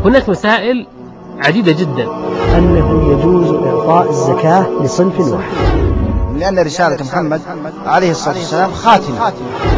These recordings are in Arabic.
هناك مسائل عديدة جدا. أنه يجوز إعطاء الزكاة لصنف واحد، لأن رسالة محمد عليه الصلاة والسلام خاتمة.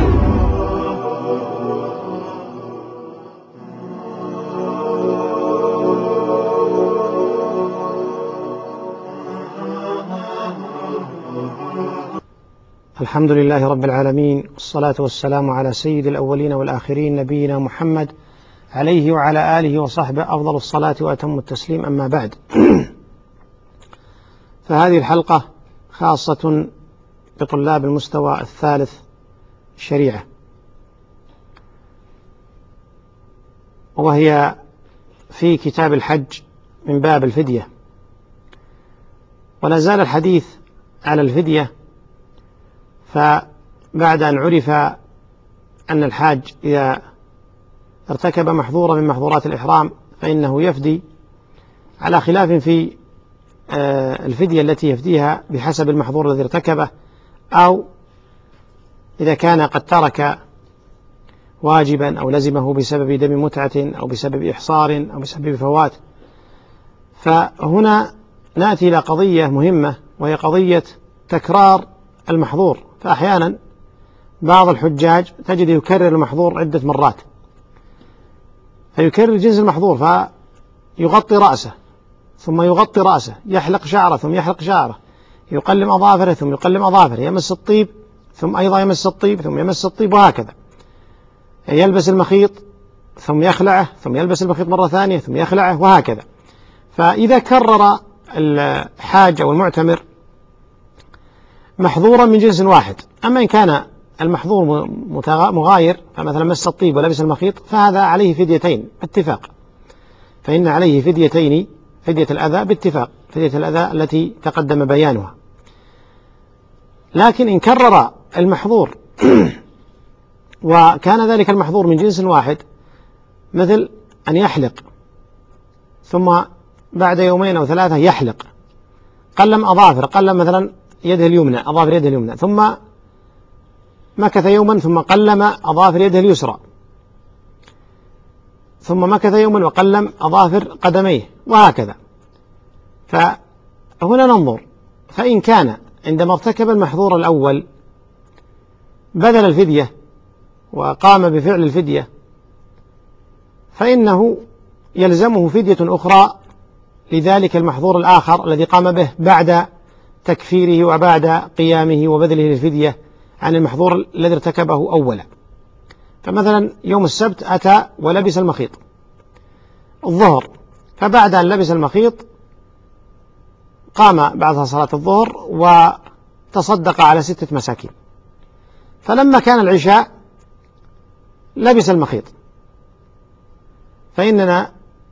الحمد لله رب العالمين، والصلاة والسلام على سيد الأولين والآخرين نبينا محمد عليه وعلى آله وصحبه أفضل الصلاة وأتم التسليم، أما بعد. فهذه الحلقة خاصة بطلاب المستوى الثالث الشريعة، وهي في كتاب الحج من باب الفدية. ولا زال الحديث على الفدية، فبعد أن عرف أن الحاج إذا ارتكب محظورا من محظورات الإحرام فإنه يفدي، على خلاف في الفدية التي يفديها بحسب المحظور الذي ارتكبه، أو إذا كان قد ترك واجبا أو لزمه بسبب دم متعة أو بسبب إحصار أو بسبب فوات. فهنا نأتي إلى قضية مهمة، وهي قضية تكرار المحظور. فأحيانا بعض الحجاج تجد يكرر المحظور عدة مرات، فيكرر جنس المحظور، فيغطي رأسه ثم يغطي رأسه، يحلق شعره ثم يحلق شعره، يقلم أظافره ثم يقلم أظافره، يمس الطيب ثم أيضا يمس الطيب ثم يمس الطيب، وهكذا. يلبس المخيط ثم يخلعه ثم يلبس المخيط مرة ثانية ثم يخلعه، وهكذا. فإذا كرر الحاج أو المعتمر محظورا من جنس واحد، أما إن كان المحظور مغاير، فمثلا مس الطيب ولبس المخيط، فهذا عليه فديتين باتفاق، فإن عليه فديتين: فدية الأذى باتفاق، فدية الأذى التي تقدم بيانها. لكن إن كرر المحظور وكان ذلك المحظور من جنس واحد، مثل أن يحلق ثم بعد يومين أو ثلاثة يحلق، قلم أظافر، قلم مثلا يده اليمنى، أظافر يده اليمنى، ثم مكث يوما ثم قلم أظافر يده اليسرى، ثم مكث يوما وقلم أظافر قدميه، وهكذا. فهنا ننظر، فإن كان عندما ارتكب المحظور الأول بذل الفدية وقام بفعل الفدية، فإنه يلزمه فدية أخرى لذلك المحظور الآخر الذي قام به بعد تكفيره وبعد قيامه وبذله للفدية عن المحظور الذي ارتكبه أولا. فمثلا يوم السبت أتى ولبس المخيط الظهر، فبعد أن لبس المخيط قام بعد صلاة الظهر وتصدق على 6 مساكين، فلما كان العشاء لبس المخيط، فإنه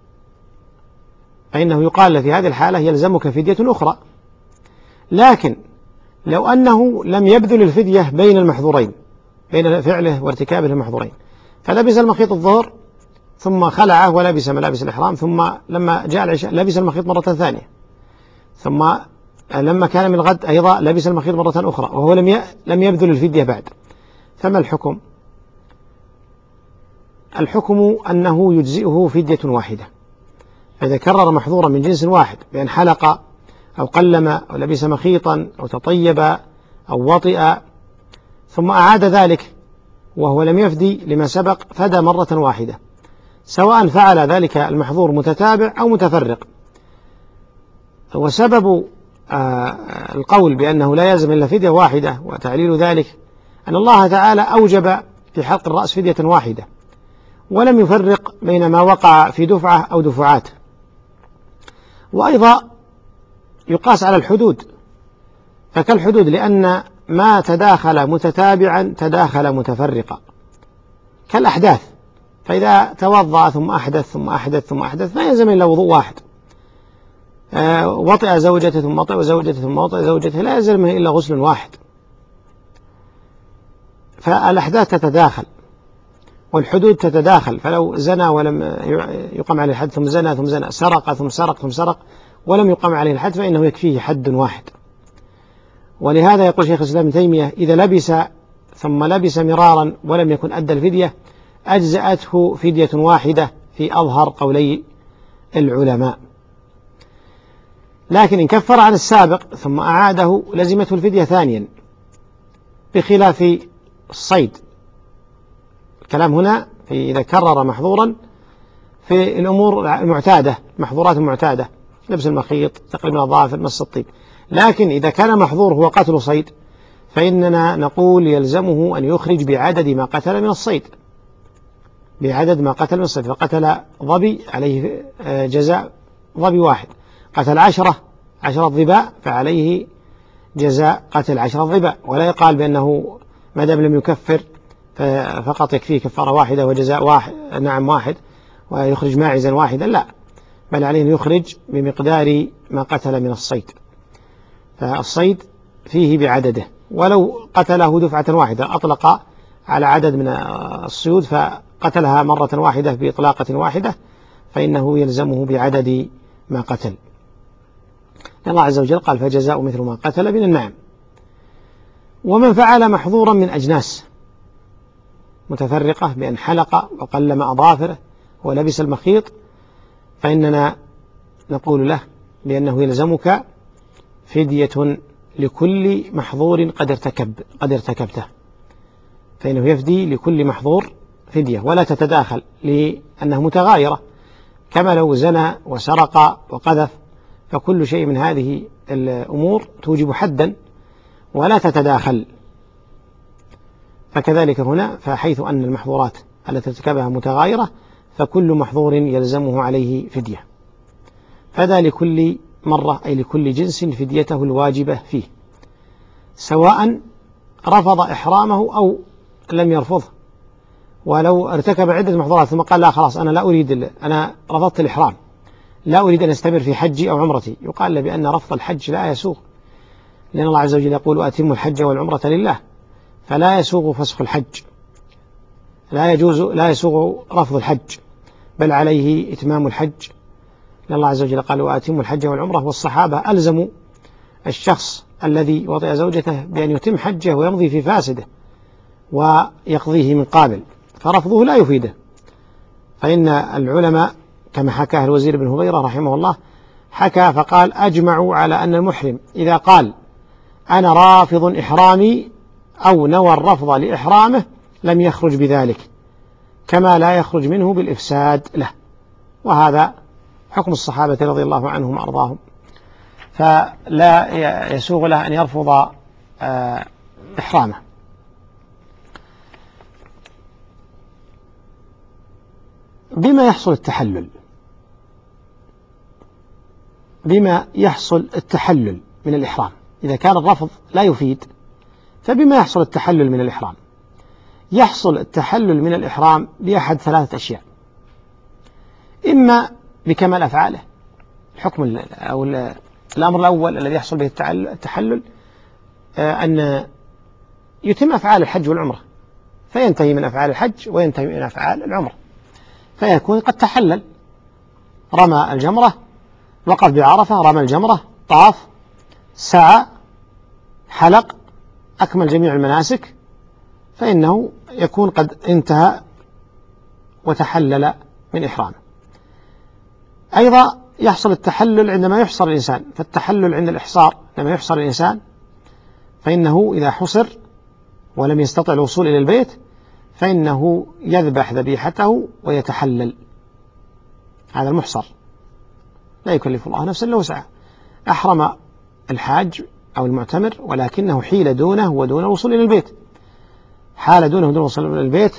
يقال في هذه الحالة يلزمك فدية أخرى. لكن لو أنه لم يبذل الفدية بين المحظورين، بين فعله وارتكابه المحظورين، فلبس المخيط الظهر ثم خلعه ولبس ملابس الإحرام، ثم لما جاء العشاء لبس المخيط مرة ثانية، ثم لما كان من الغد أيضا لبس المخيط مرة أخرى، وهو لم يبذل الفدية بعد، فما الحكم؟ الحكم أنه يجزئه فدية واحدة. إذا كرر محظورا من جنس واحد بأن حلق أو قلم أو لبس مخيطا أو تطيب أو وطئ، ثم أعاد ذلك وهو لم يفدي لما سبق، فدى مرة واحدة، سواء فعل ذلك المحظور متتابع أو متفرق. وسبب القول بأنه لا يلزم إلا فدية واحدة وتعليل ذلك أن الله تعالى أوجب في حلق الرأس فدية واحدة، ولم يفرق بين ما وقع في دفعة أو دفعات. وأيضا يقاس على الحدود، فكالحدود لأن ما تداخل متتابعا تداخل متفرقا، كالأحداث، فإذا توضأ ثم أحدث ثم أحدث ثم أحدث ما يلزم إلا وضوء واحد. وطئ زوجته ثم وطئ زوجته ثم وطئ زوجته لا يلزم إلا غسل واحد. فالأحداث تتداخل والحدود تتداخل، فلو زنى ولم يقم عليه الحد ثم زنى ثم زنى، سرق ثم سرق ثم سرق ولم يقم عليه الحد، فإنه يكفيه حد واحد. ولهذا يقول شيخ الإسلام ابن تيمية: إذا لبس ثم لبس مرارا ولم يكن أدى الفدية أجزأته فدية واحدة في أظهر قولي العلماء. لكن إن كفر عن السابق ثم أعاده لزمته الفدية ثانيا، بخلاف الصيد. الكلام هنا في إذا كرر محظورا في الأمور المعتادة، محظورات المعتادة، لبس المخيط، تقليم الأظافر، مس الطيب. لكن إذا كان محظور هو قتل صيد فإننا نقول يلزمه أن يخرج بعدد ما قتل من الصيد، بعدد ما قتل من الصيد. فقتل ظبي عليه جزاء ظبي واحد، قتل 10 ظباء فعليه جزاء قتل 10 ظباء. ولا يقال بأنه ما دام لم يكفر فقط يكفيه كفارة واحدة وجزاء واحد، واحد، ويخرج ماعزا واحدا، لا، بل عليه أن يخرج بمقدار ما قتل من الصيد. فالصيد فيه بعدده، ولو قتله دفعة واحدة، أطلق على عدد من الصيود فقتلها مرة واحدة بإطلاقة واحدة، فإنه يلزمه بعدد ما قتل. الله عز وجل قال فجزاء مثل ما قتل من النعم. ومن فعل محظورا من أجناس متفرقة بأن حلق وقلم أظافره ولبس المخيط، فإننا نقول له بأنه يلزمك فدية لكل محظور قد ارتكبته، فإنه يفدي لكل محظور فدية ولا تتداخل، لأنها متغايرة، كما لو زنى وسرق وقذف، فكل شيء من هذه الأمور توجب حدا ولا تتداخل. فكذلك هنا، فحيث أن المحظورات التي ارتكبها متغايرة فكل محظور يلزمه عليه فدية، فذا لكل مرة أي لكل جنس فديته الواجبة فيه، سواء رفض إحرامه أو لم يرفضه. ولو ارتكب عدة محظورات ثم قال لا خلاص أنا رفضت الإحرام، لا أريد أن أستمر في حجي أو عمرتي، يقال له بأن رفض الحج لا يسوغ، لأن الله عز وجل يقول وأتموا الحج والعمرة لله، فلا يسوغ فسخ الحج، لا يسوغ رفض الحج، بل عليه إتمام الحج، لأن الله عز وجل قال وأتموا الحج والعمرة. والصحابة ألزموا الشخص الذي وطئ زوجته بأن يتم حجه ويمضي في فاسده ويقضيه من قابل، فرفضه لا يفيده. فإن العلماء كما حكاه الوزير بن هبيرة رحمه الله، حكى فقال أجمعوا على أن المحرم إذا قال أنا رافض إحرامي أو نوى الرفض لإحرامه لم يخرج بذلك، كما لا يخرج منه بالإفساد له. وهذا حكم الصحابة رضي الله عنهم وأرضاهم، فلا يسوغ له أن يرفض إحرامه. بما يحصل التحلل من الإحرام؟ إذا كان الرفض لا يفيد فبما يحصل التحلل من الإحرام؟ يحصل التحلل من الإحرام بأحد 3 أشياء: إما بكمال أفعاله، الحكم أو الأمر الأول الذي يحصل به التحلل أن يتم أفعال الحج والعمرة، فينتهي من أفعال الحج وينتهي من أفعال العمرة، فيكون قد تحلل، رمى الجمرة، وقف بعرفة، رمى الجمرة، طاف، سعى، حلق، أكمل جميع المناسك، فإنه يكون قد انتهى وتحلل من إحرامه. أيضا يحصل التحلل عندما يحصر الإنسان، فالتحلل عند الإحصار لما يحصر الإنسان فإنه إذا حصر ولم يستطع الوصول إلى البيت فإنه يذبح ذبيحته ويتحلل. هذا المحصر لا يكلف الله نفسا إلا وسعها، أحرم الحاج أو المعتمر ولكنه حيل دونه ودون الوصول إلى البيت، حال دونه ودون الوصول إلى البيت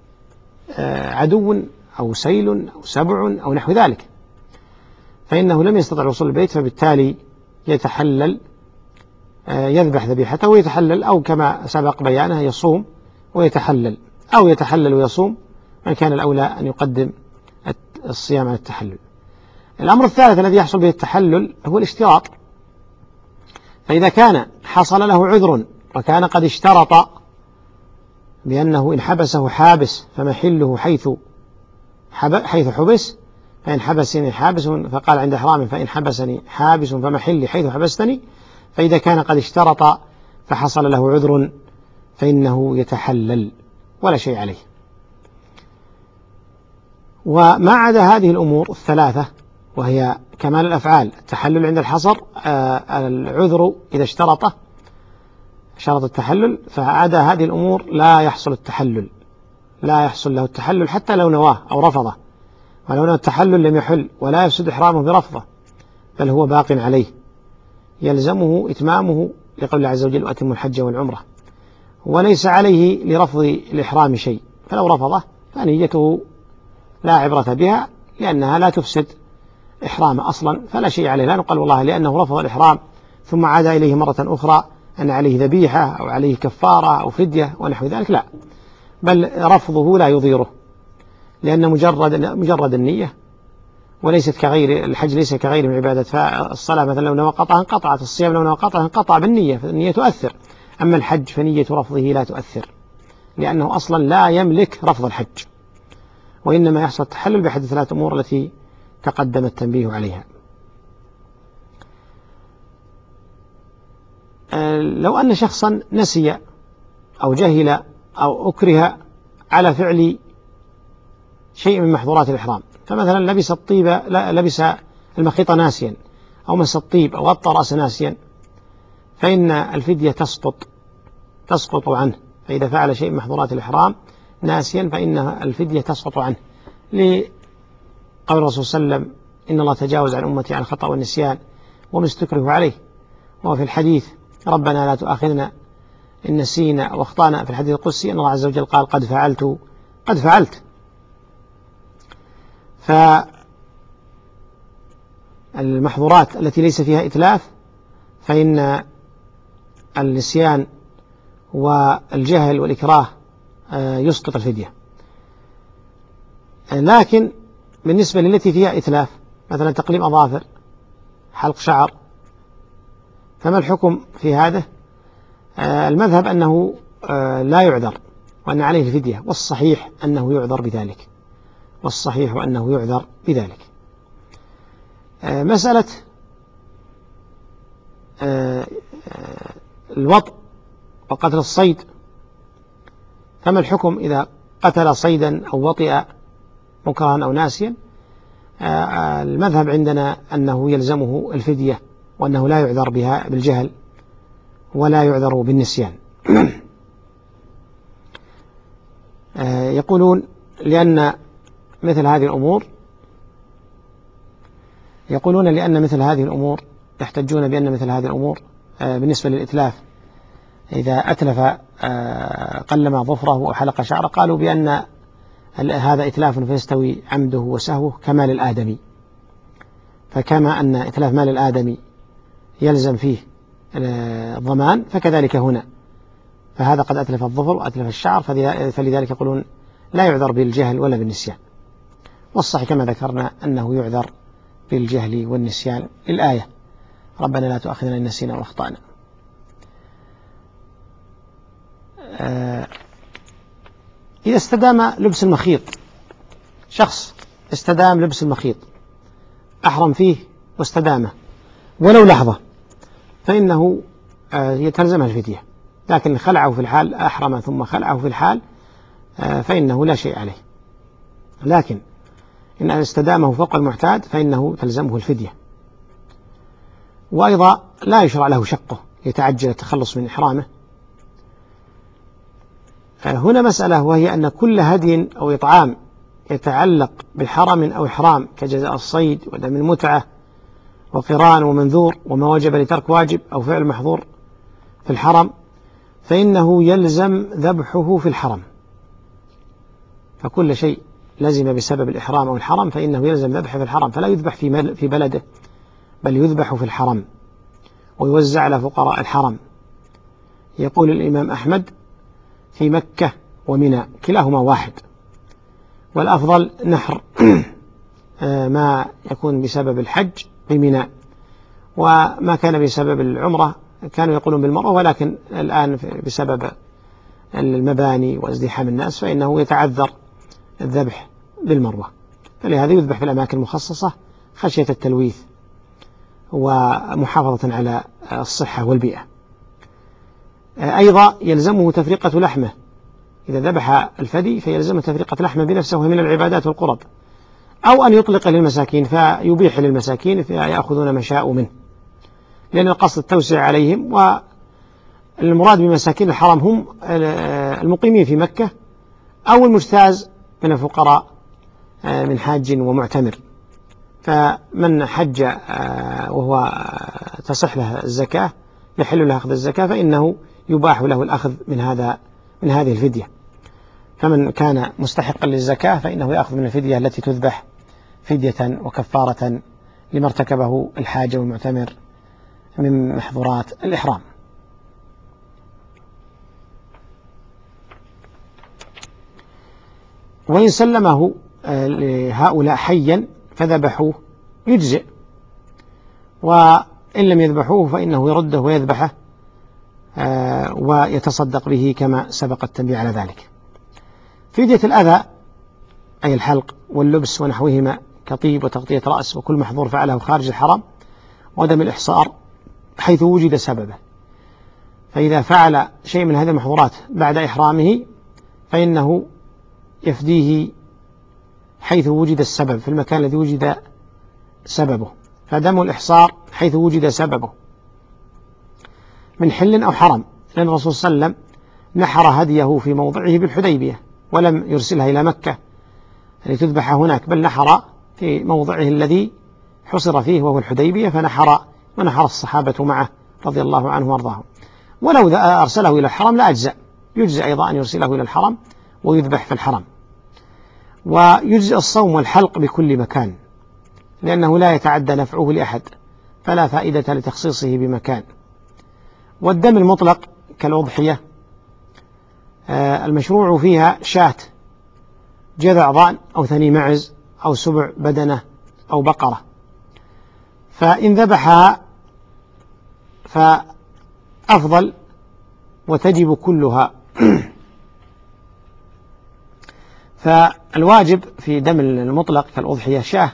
عدو أو سيل أو سبع أو نحو ذلك، فإنه لم يستطع الوصول إلى البيت، فبالتالي يتحلل، يذبح ذبيحته ويتحلل، أو كما سبق بيانه يصوم ويتحلل، أو يتحلل ويصوم، من كان الأولى أن يقدم الصيام على التحلل. الأمر الثالث الذي يحصل به التحلل هو الاشتراط، فإذا كان حصل له عذر وكان قد اشترط بأنه إن حبسه حابس فمحله حيث حبس، فإن حبسني حابس، فقال عند إحرام فإن حبسني حابس فمحلي حيث حبستني، فإذا كان قد اشترط فحصل له عذر فإنه يتحلل ولا شيء عليه. وما عدا هذه الأمور الثلاثة وهي كمال الأفعال. التحلل عند الحصر العذر إذا شرط التحلل، فعدا هذه الأمور لا يحصل التحلل، لا يحصل له التحلل حتى لو نواه أو رفضه، ولو نوى التحلل لم يحل ولا يفسد إحرامه برفضه، بل هو باق عليه، يلزمه إتمامه لقول الله عز وجل: وأتموا الحج والعمرة، وليس عليه لرفض الإحرام شيء، فلو رفضه فنيته لا عبرة بها، لأنها لا تفسد إحرامه أصلا، فلا شيء عليه. لا نقول والله لأنه رفض الإحرام ثم عاد إليه مرة أخرى أن عليه ذبيحة أو عليه كفارة أو فدية ونحو ذلك، لا، بل رفضه لا يضيره، لأن مجرد النية وليست كغير الحج، ليس كغير من عبادة. فالصلاة مثلا لو نوى قطعها انقطعت، الصيام لو نوى قطعها انقطع بالنية، فالنية تؤثر. أما الحج فنية رفضه لا تؤثر، لأنه أصلا لا يملك رفض الحج، وإنما يحصل التحلل بأحد الثلاث أمور التي تقدم التنبيه عليها. لو أن شخصا نسي أو جهل أو أكره على فعل شيء من محظورات الإحرام، فمثلا لبس المخيط ناسيا، أو مس الطيب، أو غطى رأسه ناسيا، فإن الفدية تسقط عنه. فإذا فعل شيء من محظورات الإحرام ناسيا فإن الفدية تسقط عنه، لقول الرسول صلى الله عليه وسلم: إن الله تجاوز عن أمتي عن الخطأ والنسيان وما استكره عليه. وفي الحديث: ربنا لا تؤاخذنا إن نسينا واخطأنا. في الحديث القدسي أن الله عز وجل قال: قد فعلت. فالمحظورات التي ليس فيها إتلاف فإن النسيان والجهل والإكراه يسقط الفدية. لكن بالنسبة للتي فيها إتلاف، مثلا تقليم أظافر، حلق شعر، فما الحكم في هذا؟ المذهب أنه لا يعذر وأن عليه الفدية، والصحيح أنه يعذر بذلك. مسألة الوطء وقتل الصيد، فما الحكم إذا قتل صيدا أو وطئ مكرها أو ناسيا؟ المذهب عندنا أنه يلزمه الفدية، وأنه لا يعذر بها بالجهل ولا يعذر بالنسيان. يقولون لأن مثل هذه الأمور يحتجون بأن مثل هذه الأمور بالنسبة للإتلاف، إذا أتلف قلم ظفره وحلق شعره، قالوا بأن هذا إتلاف فيستوي عمده وسهوه كمال الآدمي، فكما أن إتلاف مال الآدمي يلزم فيه الضمان، فكذلك هنا، فهذا قد أتلف الظفر وأتلف الشعر، فلذلك يقولون لا يعذر بالجهل ولا بالنسيان. والصحيح كما ذكرنا أنه يعذر بالجهل والنسيان، الآية: ربنا لا تؤاخذنا إن نسينا واخطأنا. إذا استدام لبس المخيط، شخص استدام لبس المخيط، أحرم فيه واستدامه ولو لحظة، فإنه يتلزمه الفدية، لكن خلعه في الحال، أحرم ثم خلعه في الحال، فإنه لا شيء عليه. لكن إن استدامه فوق المعتاد فإنه تلزمه الفدية. وأيضا لا يشرع له شقه يتعجل التخلص من إحرامه. هنا مسألة، وهي أن كل هدي أو إطعام يتعلق بحرم أو إحرام كجزاء الصيد ودم المتعة وقران ومنذور وما وجب لترك واجب أو فعل محظور في الحرم، فإنه يلزم ذبحه في الحرم. فكل شيء لزم بسبب الإحرام أو الحرم فإنه يلزم ذبحه في الحرم، فلا يذبح في بلده، بل يذبح في الحرم ويوزع على فقراء الحرم. يقول الإمام أحمد: في مكة ومنى كلاهما واحد، والأفضل نحر ما يكون بسبب الحج بمنى، وما كان بسبب العمرة كانوا يقولون بالمروة، ولكن الآن بسبب المباني وازدحام الناس فإنه يتعذر الذبح بالمروة، فلهذا يذبح في الأماكن المخصصة خشية التلويث ومحافظة على الصحة والبيئة. أيضا يلزمه تفرقة لحمه، إذا ذبح الفدي فيلزمه تفرقة لحمه بنفسه، وهي من العبادات والقرب. أو أن يطلق للمساكين فيبيح للمساكين فيأخذون ما شاءوا منه، لأن القصد التوسع عليهم، والمراد بمساكين الحرم هم المقيمين في مكة أو المجتاز من الفقراء من حاج ومعتمر. فمن حج وهو تصح له الزكاة يحل له أخذ الزكاة، فإنه يباح له الأخذ من هذه الفدية. فمن كان مستحقا للزكاة فإنه يأخذ من الفدية التي تذبح فدية وكفارة لما ارتكبه الحاج والمعتمر من محظورات الإحرام. وإن سلمه لهؤلاء حيا فذبحوه يجزئ، وإن لم يذبحوه فإنه يرده ويذبحه ويتصدق به كما سبق التنبيه على ذلك. فدية الأذى أي الحلق واللبس ونحوهما كطيب وتغطية رأس وكل محظور فعله خارج الحرم، ودم الإحصار حيث وجد سببه. فإذا فعل شيء من هذه المحظورات بعد إحرامه فإنه يفديه حيث وجد السبب، في المكان الذي وجد سببه. فدم الإحصار حيث وجد سببه من حل أو حرم، لأن الرسول صلى الله عليه وسلم نحر هديه في موضعه بالحديبية ولم يرسلها إلى مكة لتذبح هناك، بل نحر في موضعه الذي حصر فيه وهو الحديبية، ونحر الصحابة معه رضي الله عنه وارضاهم. ولو أرسله إلى الحرم لا أجزأ، يجزئ أيضا أن يرسله إلى الحرم ويذبح في الحرم. ويجزئ الصوم والحلق بكل مكان، لأنه لا يتعدى نفعه لأحد، فلا فائدة لتخصيصه بمكان. والدم المطلق كالأضحية المشروع فيها شاة، جذع ضأن أو ثني معز أو سبع بدنة أو بقرة، فإن ذبحها فأفضل وتجب كلها. فالواجب في دم المطلق كالأضحية شاه،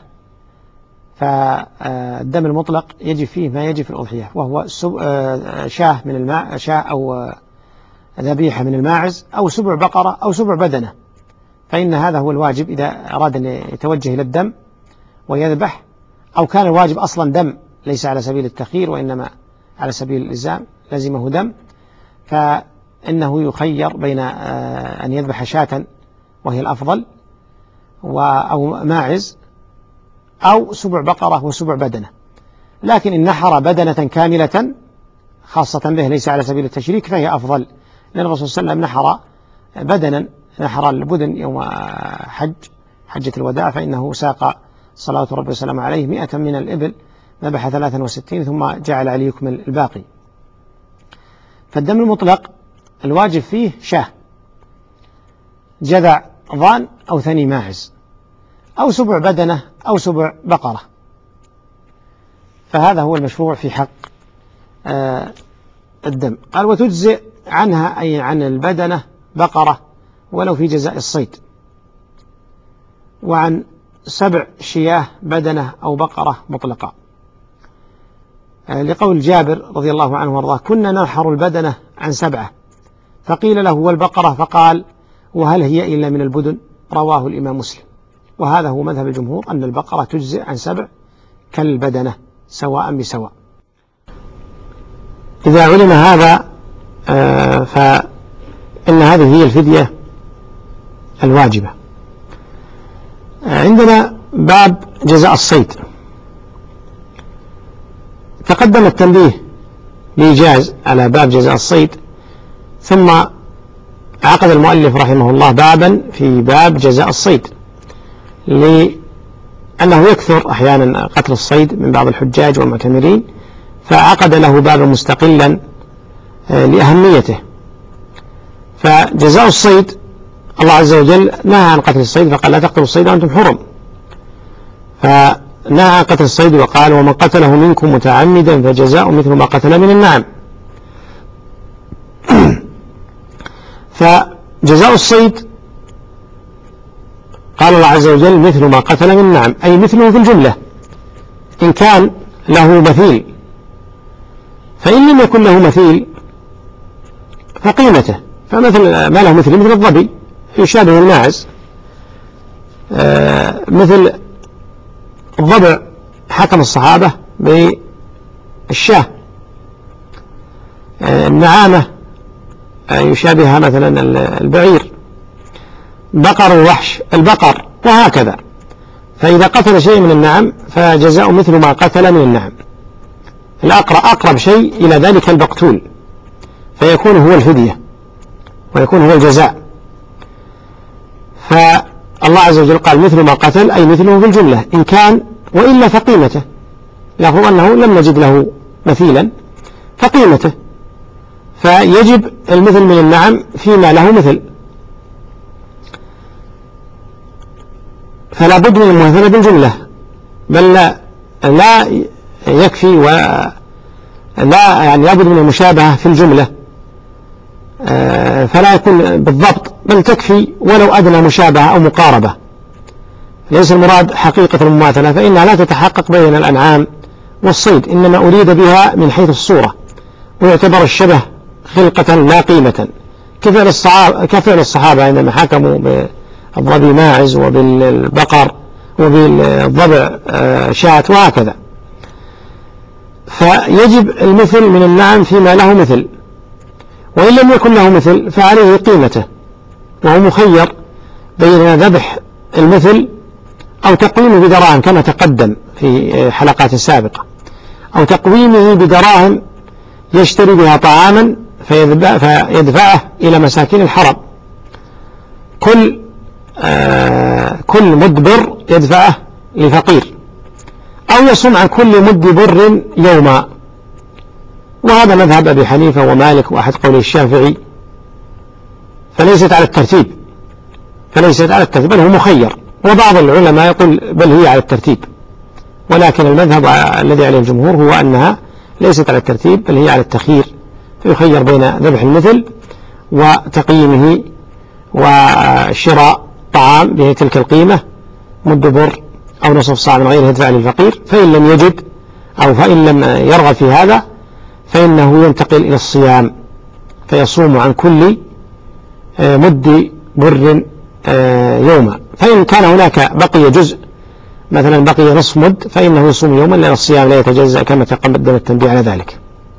فالدم المطلق يجب فيه ما يجب في الأضحية، وهو شاه من الماء، شاه أو ذبيحة من الماعز أو سبع بقرة أو سبع بدنة، فإن هذا هو الواجب إذا أراد أن يتوجه إلى الدم ويذبح، أو كان الواجب أصلا دم ليس على سبيل التخيير وإنما على سبيل الإلزام لزمه دم، فإنه يخير بين أن يذبح شاة وهي الأفضل أو ماعز أو سبع بقرة وسبع بدنة. لكن إن نحر بدنة كاملة خاصة به ليس على سبيل التشريك فهي أفضل، لأن الرسول صلى الله عليه وسلم نحر بدنا، نحر البدن يوم حجة الوداع، فإنه ساق صلاة ربي وسلام عليه 100 من الإبل، ذبح 63 ثم جعل عليه يكمل الباقي. فالدم المطلق الواجب فيه شاه، جذع ضان أو ثني ماعز أو سبع بدنة أو سبع بقرة، فهذا هو المشروع في حق الدم. قال وتجزئ عنها أي عن البدنة بقرة ولو في جزاء الصيد، وعن 7 شياه بدنة أو بقرة مطلقة، لقول جابر رضي الله عنه وارضاه كنا ننحر البدنة عن 7، فقيل له والبقرة فقال وهل هي إلا من البدن؟ رواه الإمام مسلم. وهذا هو مذهب الجمهور أن البقرة تجزئ عن 7 كالبدنة سواء بسواء. إذا علم هذا فإن هذه هي الفدية الواجبة. عندنا باب جزاء الصيد، تقدم التنبيه بإيجاز على باب جزاء الصيد، ثم عقد المؤلف رحمه الله بابا في باب جزاء الصيد، لأنه يكثر أحيانا قتل الصيد من بعض الحجاج والمعتمرين، فعقد له بابا مستقلا لأهميته. فجزاء الصيد الله عز وجل نهى عن قتل الصيد فقال لا تقتلوا الصيد وأنتم حرم، فنهى عن قتل الصيد وقال ومن قتله منكم متعمدا فجزاء مثل ما قتل من النعم. فجزاء الصيد قال الله عز وجل مثل ما قتل من النعم، أي مثله في الجملة إن كان له مثيل، فإن لم يكن له مثيل فقيمته، فمثل ما له مثل الظبي يشابه الماعز، مثل الضبع حكم الصحابة بالشاه، النعامة يشابهها مثلا البعير، بقر الوحش البقر، وهكذا. فإذا قتل شيء من النعم فجزاء مثل ما قتل من النعم. أقرب شيء إلى ذلك المقتول، فيكون هو الفدية ويكون هو الجزاء. فالله عز وجل قال مثل ما قتل، أي مثله بالجملة، إن كان وإلا فقيمته، لاحظوا أنه لم نجد له مثيلا، فقيمته، فيجب المثل من النعم فيما له مثل، فلا بد من المماثلة بالجملة، بل لا يكفي ولا يعني لابد من المشابهة في الجملة، فلا يكون بالضبط، بل تكفي ولو أدنى مشابهة أو مقاربة. ليس المراد حقيقة المماثلة، فإنها لا تتحقق بين الأنعام والصيد، إنما أريد بها من حيث الصورة، ويعتبر الشبه خلقة لا قيمة، كفعل الصحابة عندما حكموا بالضبي ماعز وبالبقر وبالضبع شاة وهكذا. فيجب المثل من النعم فيما له مثل، وإن لم يكن له مثل فعليه قيمته، وهو مخير بين ذبح المثل أو تقويمه بدراهم كما تقدم في حلقات سابقة، أو تقويمه بدراهم يشتري بها طعاما فيدفعه إلى مساكين الحرم، كل مد بر يدفعه لفقير، أو يصوم عن كل مد بر يوما. وهذا مذهب أبي حنيفة ومالك وأحد قولي الشافعي، فليست على الترتيب، بل هو مخير. وبعض العلماء يقول بل هي على الترتيب، ولكن المذهب الذي عليه الجمهور هو أنها ليست على الترتيب، بل هي على التخيير، فيخير بين ذبح المثل وتقييمه وشراء طعام بتلك القيمة، مد بر أو نصف صاع من غيره يدفع للفقير. فإن لم يجد أو فإن لم يرغب في هذا فإنه ينتقل إلى الصيام، فيصوم عن كل مد بر يوما. فإن كان هناك بقي جزء، مثلا بقي نصف مد، فإنه يصوم يوما، لأن الصيام لا يتجزأ كما تقدم التنبيه على ذلك.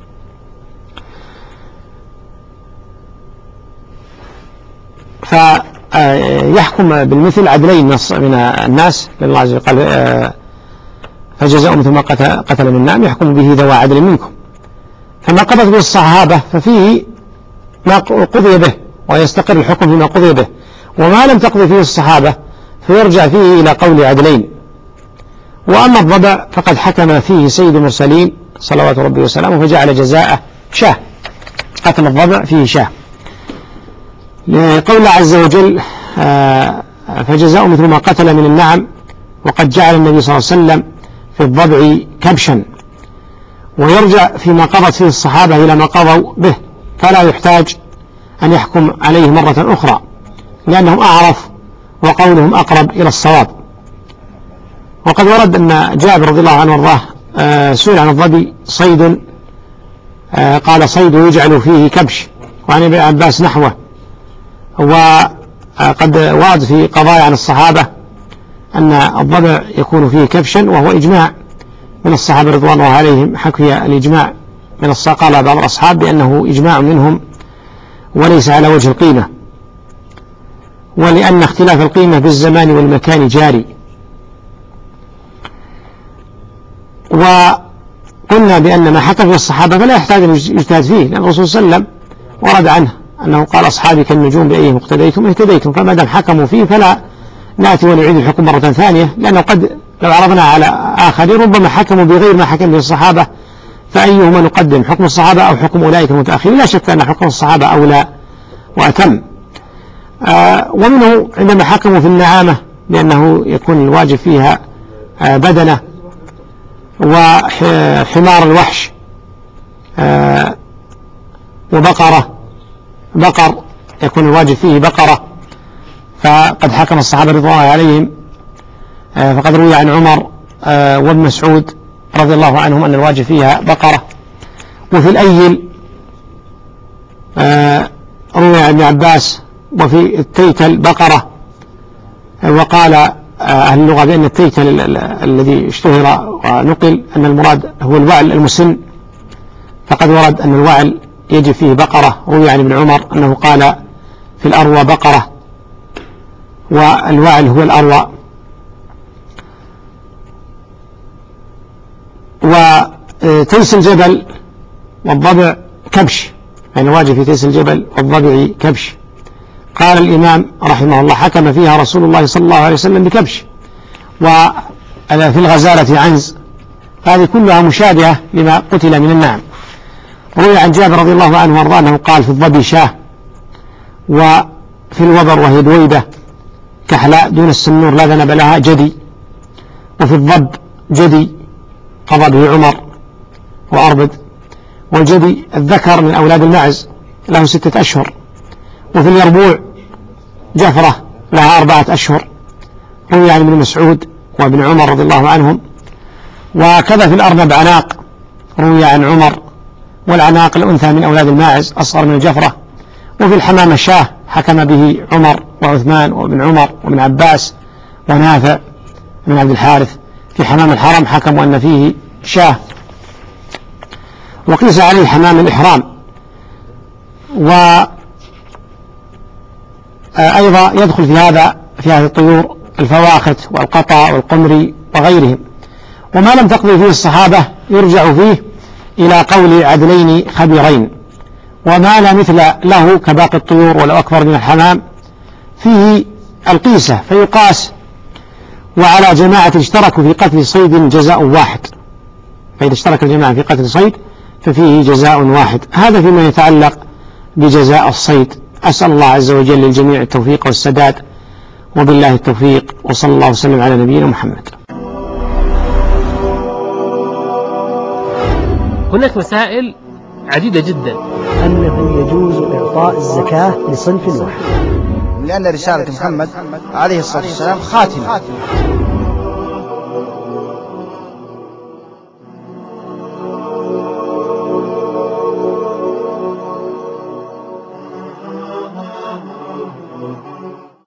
فيحكم بالمثل عدلين من الناس، لأن الله عز وجل قال فجزاء مثل ما قتل من النعم يحكم به ذوى عدل منكم. فما قضت به الصحابة ففيه ما قضي به، ويستقر الحكم فيما قضي به، وما لم تقضي فيه الصحابة فيرجع فيه إلى قول عدلين. وأما الضبع فقد حكم فيه سيد المرسلين صلوات ربي وسلامه فجعل جزاءه شاه، قتل الضبع فيه شاه، لقول الله عز وجل فجزاء مثل ما قتل من النعم. وقد جعل النبي صلى الله عليه وسلم في الضبع كبشا، ويرجع فيما قضت فيه الصحابة إلى ما قضوا به، فلا يحتاج أن يحكم عليه مرة أخرى، لأنهم أعرف وقولهم أقرب إلى الصواب. وقد ورد أن جابر رضي الله عنه وارضاه سئل عن الضبي صيد، قال صيد يجعل فيه كبش، وعن ابن عباس نحوه. وقد ورد في قضايا عن الصحابة أن الضبع يكون فيه كبشا، وهو إجماع من الصحابة رضوان الله عليهم. حكي الإجماع من قال بعض الأصحاب بأنه إجماع منهم وليس على وجه القيمة، ولأن اختلاف القيمة بالزمان والمكان جاري. وقلنا بأن ما حكى فيه الصحابة فلا يحتاج أن يجتهد فيه، لأن الرسول صلى الله عليه وسلم ورد عنه أنه قال أصحابي كالنجوم بأيهم اقتديتم اهتديتم. فما دام حكموا فيه فلا نأتي ونعيد الحكم مرة ثانية، لأنه قد لو عرضنا على آخرين ربما حكموا بغير ما حكم به الصحابة، فأيهما نقدم، حكم الصحابة أو حكم أولئك المتأخرين؟ لا شك أن حكم الصحابة أولى وأتم. ومنه عندما حكموا في النعامة بأنه يكون الواجب فيها بدنة، وحمار الوحش بقر يكون الواجب فيه بقرة، فقد حكم الصحابة رضوان الله عليهم. فقد روي عن عمر وابن مسعود رضي الله عنهم أن الواجب فيها بقرة. وفي الأيل روي عن ابن عباس، وفي التيتل بقرة. وقال أهل اللغة بأن التيتل الذي اشتهر ونقل أن المراد هو الوعل المسن، فقد ورد أن الوعل يجب فيه بقرة. روي عن ابن عمر أنه قال في الأروى بقرة، والوعل هو الأروى. وتيس الجبل والضبع كبش، يعني واجب في تيس الجبل والضبع كبش. قال الإمام رحمه الله حكم فيها رسول الله صلى الله عليه وسلم بكبش. وفي الغزالة عنز، هذه كلها مشابهة لما قتل من النعم. روي عن جابر رضي الله عنه وارضاه أنه قال في الضبي شاه، وفي الوبر وهي دويدة كحلاء دون السنور لا ذنب لها جدي، وفي الضب جدي قضى به عمر وأربد، والجدي الذكر من أولاد المعز له 6 أشهر، وفي اليربوع جفرة لها 4 أشهر. روي عن ابن مسعود وابن عمر رضي الله عنهم. وكذا في الأرنب عناق، روي عن عمر، والعناق الأنثى من أولاد الماعز أصغر من الجفرة. وفي الحمام شاه حكم به عمر وعثمان وابن عمر وابن عباس ونافع بن عبد الحارث. في حمام الحرم حكموا أن فيه شاه، وقيس عليه حمام الإحرام. وأيضا يدخل في هذه الطيور الفواخت والقطا والقمري وغيرهم. وما لم تقضي فيه الصحابة يرجع فيه إلى قول عدلين خبيرين. وما لا مثل له كباقي الطيور ولو أكبر من الحمام فيه القيسة فيقاس. وعلى جماعة اشتركوا في قتل صيد جزاء واحد، فإذا اشترك الجماعة في قتل صيد ففيه جزاء واحد. هذا فيما يتعلق بجزاء الصيد. أسأل الله عز وجل للجميع التوفيق والسداد، وبالله التوفيق، وصلى الله وسلم على نبينا محمد. هناك مسائل عديدة جدا. أنه يجوز إعطاء الزكاة لصنف واحد، لأن رسالة محمد عليه الصلاة والسلام خاتمة